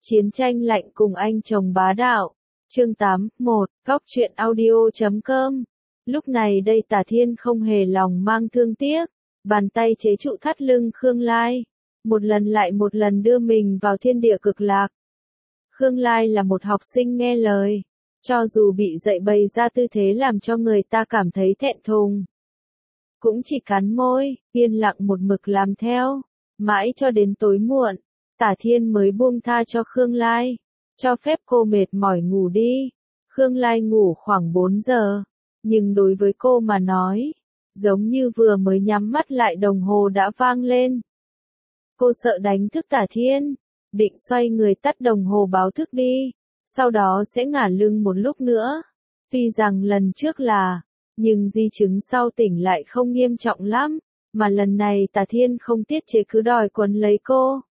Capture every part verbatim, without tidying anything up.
Chiến tranh lạnh cùng anh chồng bá đạo. Chương tám, một, góc truyện audio chấm com. Lúc này đây Tả Thiên không hề lòng mang thương tiếc, bàn tay chế trụ thắt lưng Khương Lai, một lần lại một lần đưa mình vào thiên địa cực lạc. Khương Lai là một học sinh nghe lời, cho dù bị dạy bày ra tư thế làm cho người ta cảm thấy thẹn thùng, cũng chỉ cắn môi, yên lặng một mực làm theo, mãi cho đến tối muộn, Tả Thiên mới buông tha cho Khương Lai, cho phép cô mệt mỏi ngủ đi. Khương Lai ngủ khoảng bốn giờ, nhưng đối với cô mà nói, giống như vừa mới nhắm mắt lại đồng hồ đã vang lên. Cô sợ đánh thức Tả Thiên, định xoay người tắt đồng hồ báo thức đi, sau đó sẽ ngả lưng một lúc nữa. Tuy rằng lần trước là, nhưng di chứng sau tỉnh lại không nghiêm trọng lắm, mà lần này Tả Thiên không tiết chế cứ đòi quấn lấy cô.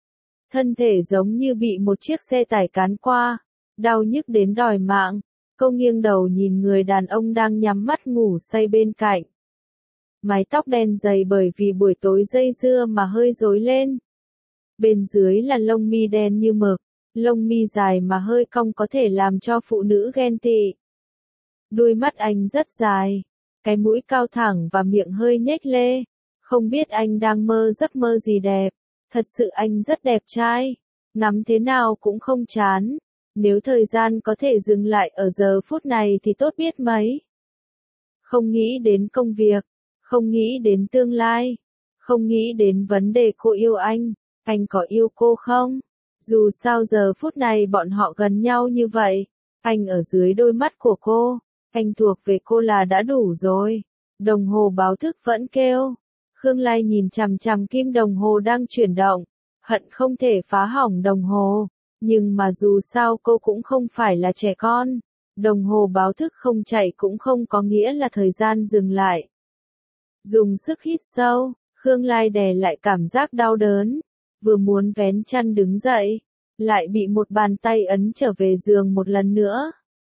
Thân thể giống như bị một chiếc xe tải cán qua, đau nhức đến đòi mạng. Cô nghiêng đầu nhìn người đàn ông đang nhắm mắt ngủ say bên cạnh. Mái tóc đen dày bởi vì buổi tối dây dưa mà hơi rối lên. Bên dưới là lông mi đen như mực, lông mi dài mà hơi cong có thể làm cho phụ nữ ghen tị. Đuôi mắt anh rất dài, cái mũi cao thẳng và miệng hơi nhếch lê. Không biết anh đang mơ giấc mơ gì đẹp. Thật sự anh rất đẹp trai, ngắm thế nào cũng không chán. Nếu thời gian có thể dừng lại ở giờ phút này thì tốt biết mấy. Không nghĩ đến công việc, không nghĩ đến tương lai, không nghĩ đến vấn đề cô yêu anh, anh có yêu cô không? Dù sao giờ phút này bọn họ gần nhau như vậy, anh ở dưới đôi mắt của cô, anh thuộc về cô là đã đủ rồi. Đồng hồ báo thức vẫn kêu. Khương Lai nhìn chằm chằm kim đồng hồ đang chuyển động, hận không thể phá hỏng đồng hồ, nhưng mà dù sao cô cũng không phải là trẻ con, đồng hồ báo thức không chạy cũng không có nghĩa là thời gian dừng lại. Dùng sức hít sâu, Khương Lai đè lại cảm giác đau đớn, vừa muốn vén chăn đứng dậy, lại bị một bàn tay ấn trở về giường một lần nữa.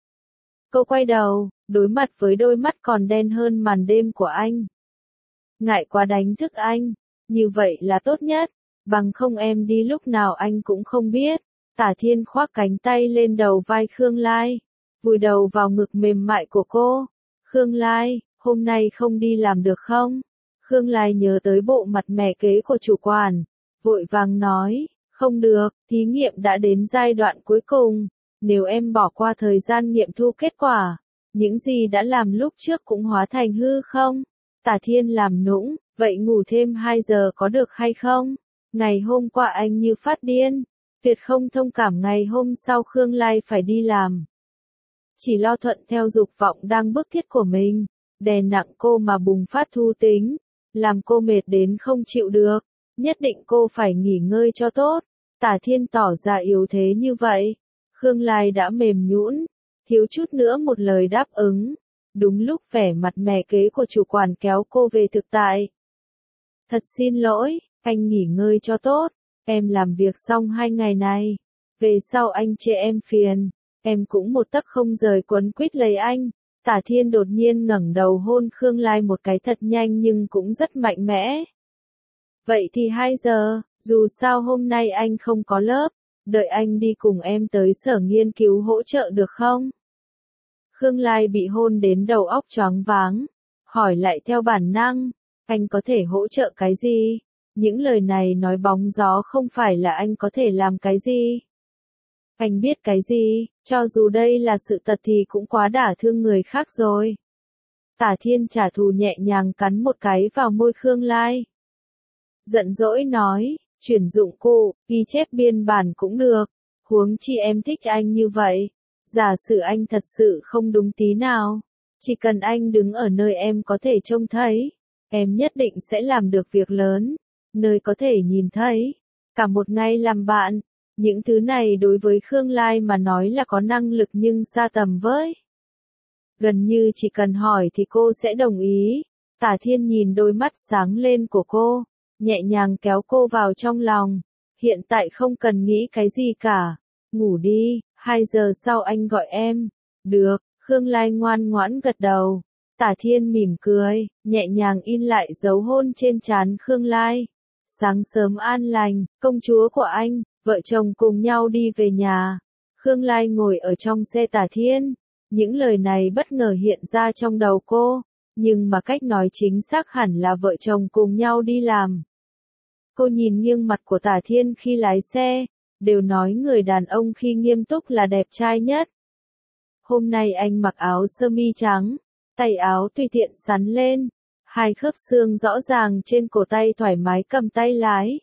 Cô quay đầu, đối mặt với đôi mắt còn đen hơn màn đêm của anh. Ngại quá đánh thức anh, như vậy là tốt nhất, bằng không em đi lúc nào anh cũng không biết. Tả Thiên khoác cánh tay lên đầu vai Khương Lai, vùi đầu vào ngực mềm mại của cô. Khương Lai, hôm nay không đi làm được không? Khương Lai nhớ tới bộ mặt mẹ kế của chủ quản, vội vàng nói, không được, thí nghiệm đã đến giai đoạn cuối cùng, nếu em bỏ qua thời gian nghiệm thu kết quả, những gì đã làm lúc trước cũng hóa thành hư không? Tả Thiên làm nũng, vậy ngủ thêm hai giờ có được hay không? Ngày hôm qua anh như phát điên, tuyệt không thông cảm ngày hôm sau Khương Lai phải đi làm. Chỉ lo thuận theo dục vọng đang bức thiết của mình, đè nặng cô mà bùng phát thú tính, làm cô mệt đến không chịu được, nhất định cô phải nghỉ ngơi cho tốt. Tả Thiên tỏ ra yếu thế như vậy, Khương Lai đã mềm nhũn, thiếu chút nữa một lời đáp ứng. Đúng lúc vẻ mặt mẹ kế của chủ quản kéo cô về thực tại. Thật xin lỗi, anh nghỉ ngơi cho tốt, em làm việc xong hai ngày này, về sau anh chê em phiền, em cũng một tấc không rời quấn quýt lấy anh. Tả Thiên đột nhiên ngẩng đầu hôn Khương Lai một cái thật nhanh nhưng cũng rất mạnh mẽ. Vậy thì hai giờ, dù sao hôm nay anh không có lớp, đợi anh đi cùng em tới sở nghiên cứu hỗ trợ được không? Khương Lai bị hôn đến đầu óc choáng váng, hỏi lại theo bản năng, anh có thể hỗ trợ cái gì? Những lời này nói bóng gió không phải là anh có thể làm cái gì. Anh biết cái gì, cho dù đây là sự thật thì cũng quá đả thương người khác rồi. Tả Thiên trả thù nhẹ nhàng cắn một cái vào môi Khương Lai. Giận dỗi nói, chuyển dụng cụ, ghi chép biên bản cũng được, huống chi em thích anh như vậy. Giả sử anh thật sự không đúng tí nào, chỉ cần anh đứng ở nơi em có thể trông thấy, em nhất định sẽ làm được việc lớn, nơi có thể nhìn thấy, cả một ngày làm bạn. Những thứ này đối với Khương Lai mà nói là có năng lực nhưng xa tầm với. Gần như chỉ cần hỏi thì cô sẽ đồng ý. Tả Thiên nhìn đôi mắt sáng lên của cô, nhẹ nhàng kéo cô vào trong lòng. Hiện tại không cần nghĩ cái gì cả, ngủ đi. Hai giờ sau anh gọi em. Được, Khương Lai ngoan ngoãn gật đầu. Tả Thiên mỉm cười, nhẹ nhàng in lại dấu hôn trên trán Khương Lai. Sáng sớm an lành, công chúa của anh, Vợ chồng cùng nhau đi về nhà. Khương Lai ngồi ở trong xe Tả Thiên. Những lời này bất ngờ hiện ra trong đầu cô, nhưng mà cách nói chính xác hẳn là vợ chồng cùng nhau đi làm. Cô nhìn nghiêng mặt của Tả Thiên khi lái xe, đều nói người đàn ông khi nghiêm túc là đẹp trai nhất. Hôm nay anh mặc áo sơ mi trắng, tay áo tùy tiện sắn lên, hai khớp xương rõ ràng trên cổ tay thoải mái cầm tay lái.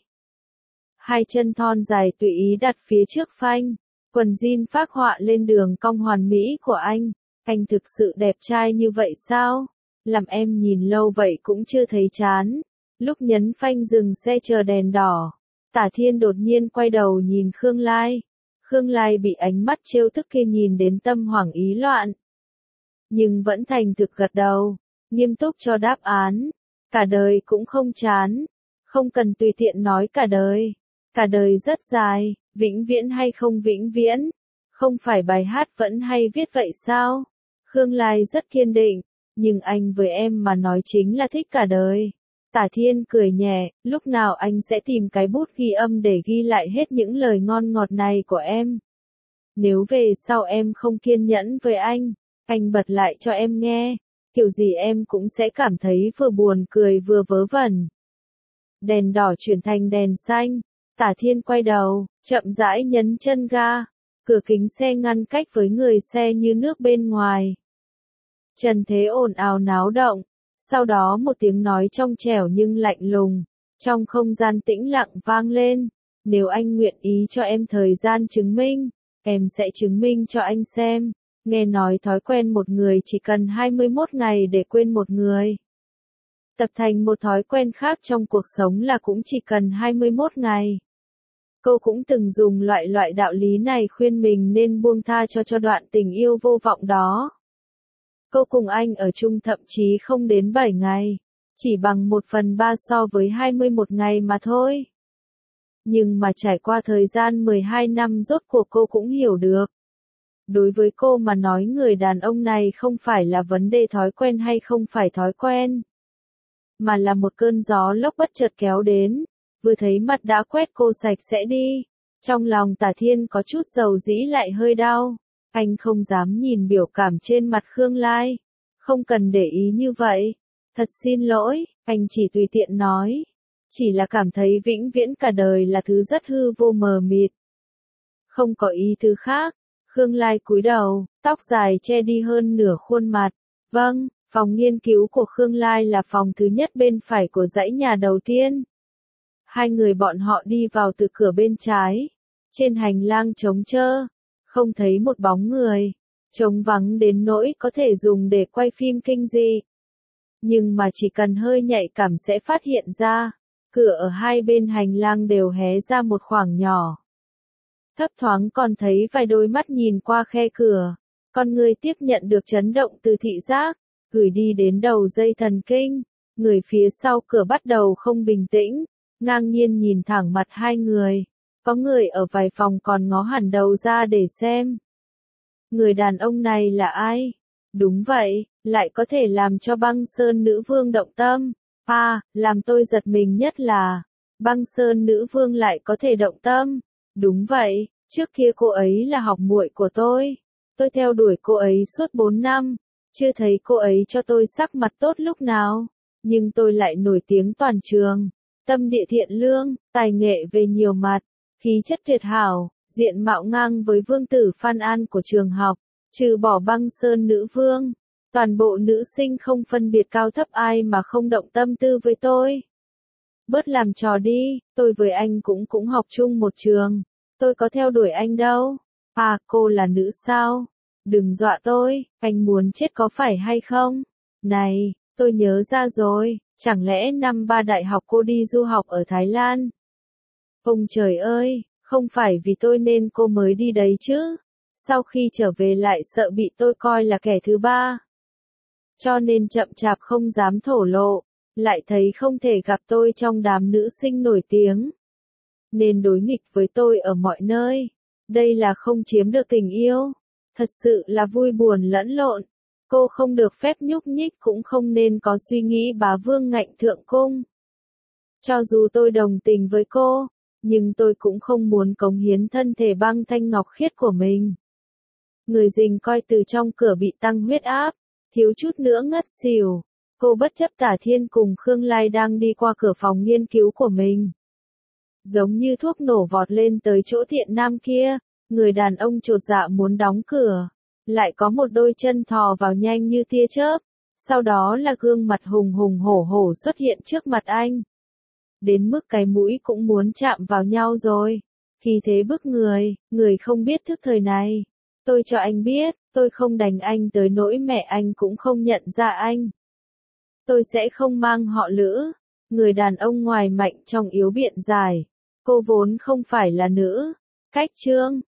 Hai chân thon dài tùy ý đặt phía trước phanh, quần jean phác họa lên đường cong hoàn mỹ của anh. Anh thực sự đẹp trai như vậy sao? Làm em nhìn lâu vậy cũng chưa thấy chán. Lúc nhấn phanh dừng xe chờ đèn đỏ, Tả Thiên đột nhiên quay đầu nhìn Khương Lai. Khương Lai bị ánh mắt trêu tức kia nhìn đến tâm hoảng ý loạn. Nhưng vẫn thành thực gật đầu, nghiêm túc cho đáp án. Cả đời cũng không chán. Không cần tùy tiện nói cả đời. Cả đời rất dài, vĩnh viễn hay không vĩnh viễn. Không phải bài hát vẫn hay viết vậy sao? Khương Lai rất kiên định, nhưng anh với em mà nói chính là thích cả đời. Tả Thiên cười nhẹ, lúc nào anh sẽ tìm cái bút ghi âm để ghi lại hết những lời ngon ngọt này của em. Nếu về sau em không kiên nhẫn với anh, anh bật lại cho em nghe, kiểu gì em cũng sẽ cảm thấy vừa buồn cười vừa vớ vẩn. Đèn đỏ chuyển thành đèn xanh, Tả Thiên quay đầu, chậm rãi nhấn chân ga, cửa kính xe ngăn cách với người xe như nước bên ngoài. Trần thế ồn ào náo động, sau đó một tiếng nói trong trẻo nhưng lạnh lùng, trong không gian tĩnh lặng vang lên, nếu anh nguyện ý cho em thời gian chứng minh, em sẽ chứng minh cho anh xem. Nghe nói thói quen một người chỉ cần hai mươi mốt ngày để quên một người. Tập thành một thói quen khác trong cuộc sống là cũng chỉ cần hai mươi mốt ngày. Cô cũng từng dùng loại loại đạo lý này khuyên mình nên buông tha cho cho đoạn tình yêu vô vọng đó. Cô cùng anh ở chung thậm chí không đến bảy ngày, chỉ bằng một phần ba so với hai mươi mốt ngày mà thôi. Nhưng mà trải qua thời gian mười hai năm rốt cuộc cô cũng hiểu được. Đối với cô mà nói người đàn ông này không phải là vấn đề thói quen hay không phải thói quen, mà là một cơn gió lốc bất chợt kéo đến, vừa thấy mặt đã quét cô sạch sẽ đi. Trong lòng Tả Thiên có chút dầu dĩ lại hơi đau. Anh không dám nhìn biểu cảm trên mặt Khương Lai. Không cần để ý như vậy. Thật xin lỗi, anh chỉ tùy tiện nói. Chỉ là cảm thấy vĩnh viễn cả đời là thứ rất hư vô mờ mịt. Không có ý thứ khác. Khương Lai cúi đầu, tóc dài che đi hơn nửa khuôn mặt. Vâng, phòng nghiên cứu của Khương Lai là phòng thứ nhất bên phải của dãy nhà đầu tiên. Hai người bọn họ đi vào từ cửa bên trái. Trên hành lang trống trơ, không thấy một bóng người, trống vắng đến nỗi có thể dùng để quay phim kinh dị. Nhưng mà chỉ cần hơi nhạy cảm sẽ phát hiện ra, cửa ở hai bên hành lang đều hé ra một khoảng nhỏ. Thấp thoáng còn thấy vài đôi mắt nhìn qua khe cửa, con người tiếp nhận được chấn động từ thị giác, gửi đi đến đầu dây thần kinh. Người phía sau cửa bắt đầu không bình tĩnh, ngang nhiên nhìn thẳng mặt hai người. Có người ở vài phòng còn ngó hẳn đầu ra để xem. Người đàn ông này là ai? Đúng vậy, lại có thể làm cho Băng Sơn nữ vương động tâm. À, làm tôi giật mình nhất là, Băng Sơn nữ vương lại có thể động tâm. Đúng vậy, trước kia cô ấy là học muội của tôi. Tôi theo đuổi cô ấy suốt bốn năm, chưa thấy cô ấy cho tôi sắc mặt tốt lúc nào. Nhưng tôi lại nổi tiếng toàn trường. Tâm địa thiện lương, tài nghệ về nhiều mặt, khí chất tuyệt hảo, diện mạo ngang với vương tử Phan An của trường học, trừ bỏ Băng Sơn nữ vương. Toàn bộ nữ sinh không phân biệt cao thấp ai mà không động tâm tư với tôi. Bớt làm trò đi, tôi với anh cũng cũng học chung một trường. Tôi có theo đuổi anh đâu. À, cô là nữ sao? Đừng dọa tôi, anh muốn chết có phải hay không? Này, tôi nhớ ra rồi, chẳng lẽ năm ba đại học cô đi du học ở Thái Lan? Ông trời ơi, không phải vì tôi nên cô mới đi đấy chứ? Sau khi trở về lại sợ bị tôi coi là kẻ thứ ba. Cho nên chậm chạp không dám thổ lộ, lại thấy không thể gặp tôi trong đám nữ sinh nổi tiếng. Nên đối nghịch với tôi ở mọi nơi. Đây là không chiếm được tình yêu. Thật sự là vui buồn lẫn lộn. Cô không được phép nhúc nhích cũng không nên có suy nghĩ bá vương ngạnh thượng cung. Cho dù tôi đồng tình với cô, nhưng tôi cũng không muốn cống hiến thân thể băng thanh ngọc khiết của mình. Người Dình coi từ trong cửa bị tăng huyết áp, thiếu chút nữa ngất xỉu. Cô bất chấp Tả Thiên cùng Khương Lai đang đi qua cửa phòng nghiên cứu của mình. Giống như thuốc nổ vọt lên tới chỗ Thiện Nam kia, người đàn ông chột dạ muốn đóng cửa. Lại có một đôi chân thò vào nhanh như tia chớp. Sau đó là gương mặt hùng hùng hổ hổ xuất hiện trước mặt anh. Đến mức cái mũi cũng muốn chạm vào nhau rồi. Khi thế bức người, người không biết thức thời này. Tôi cho anh biết, tôi không đánh anh tới nỗi mẹ anh cũng không nhận ra anh. Tôi sẽ không mang họ Lữ. Người đàn ông ngoài mạnh trong yếu biện giải. Cô vốn không phải là nữ. Cách trương.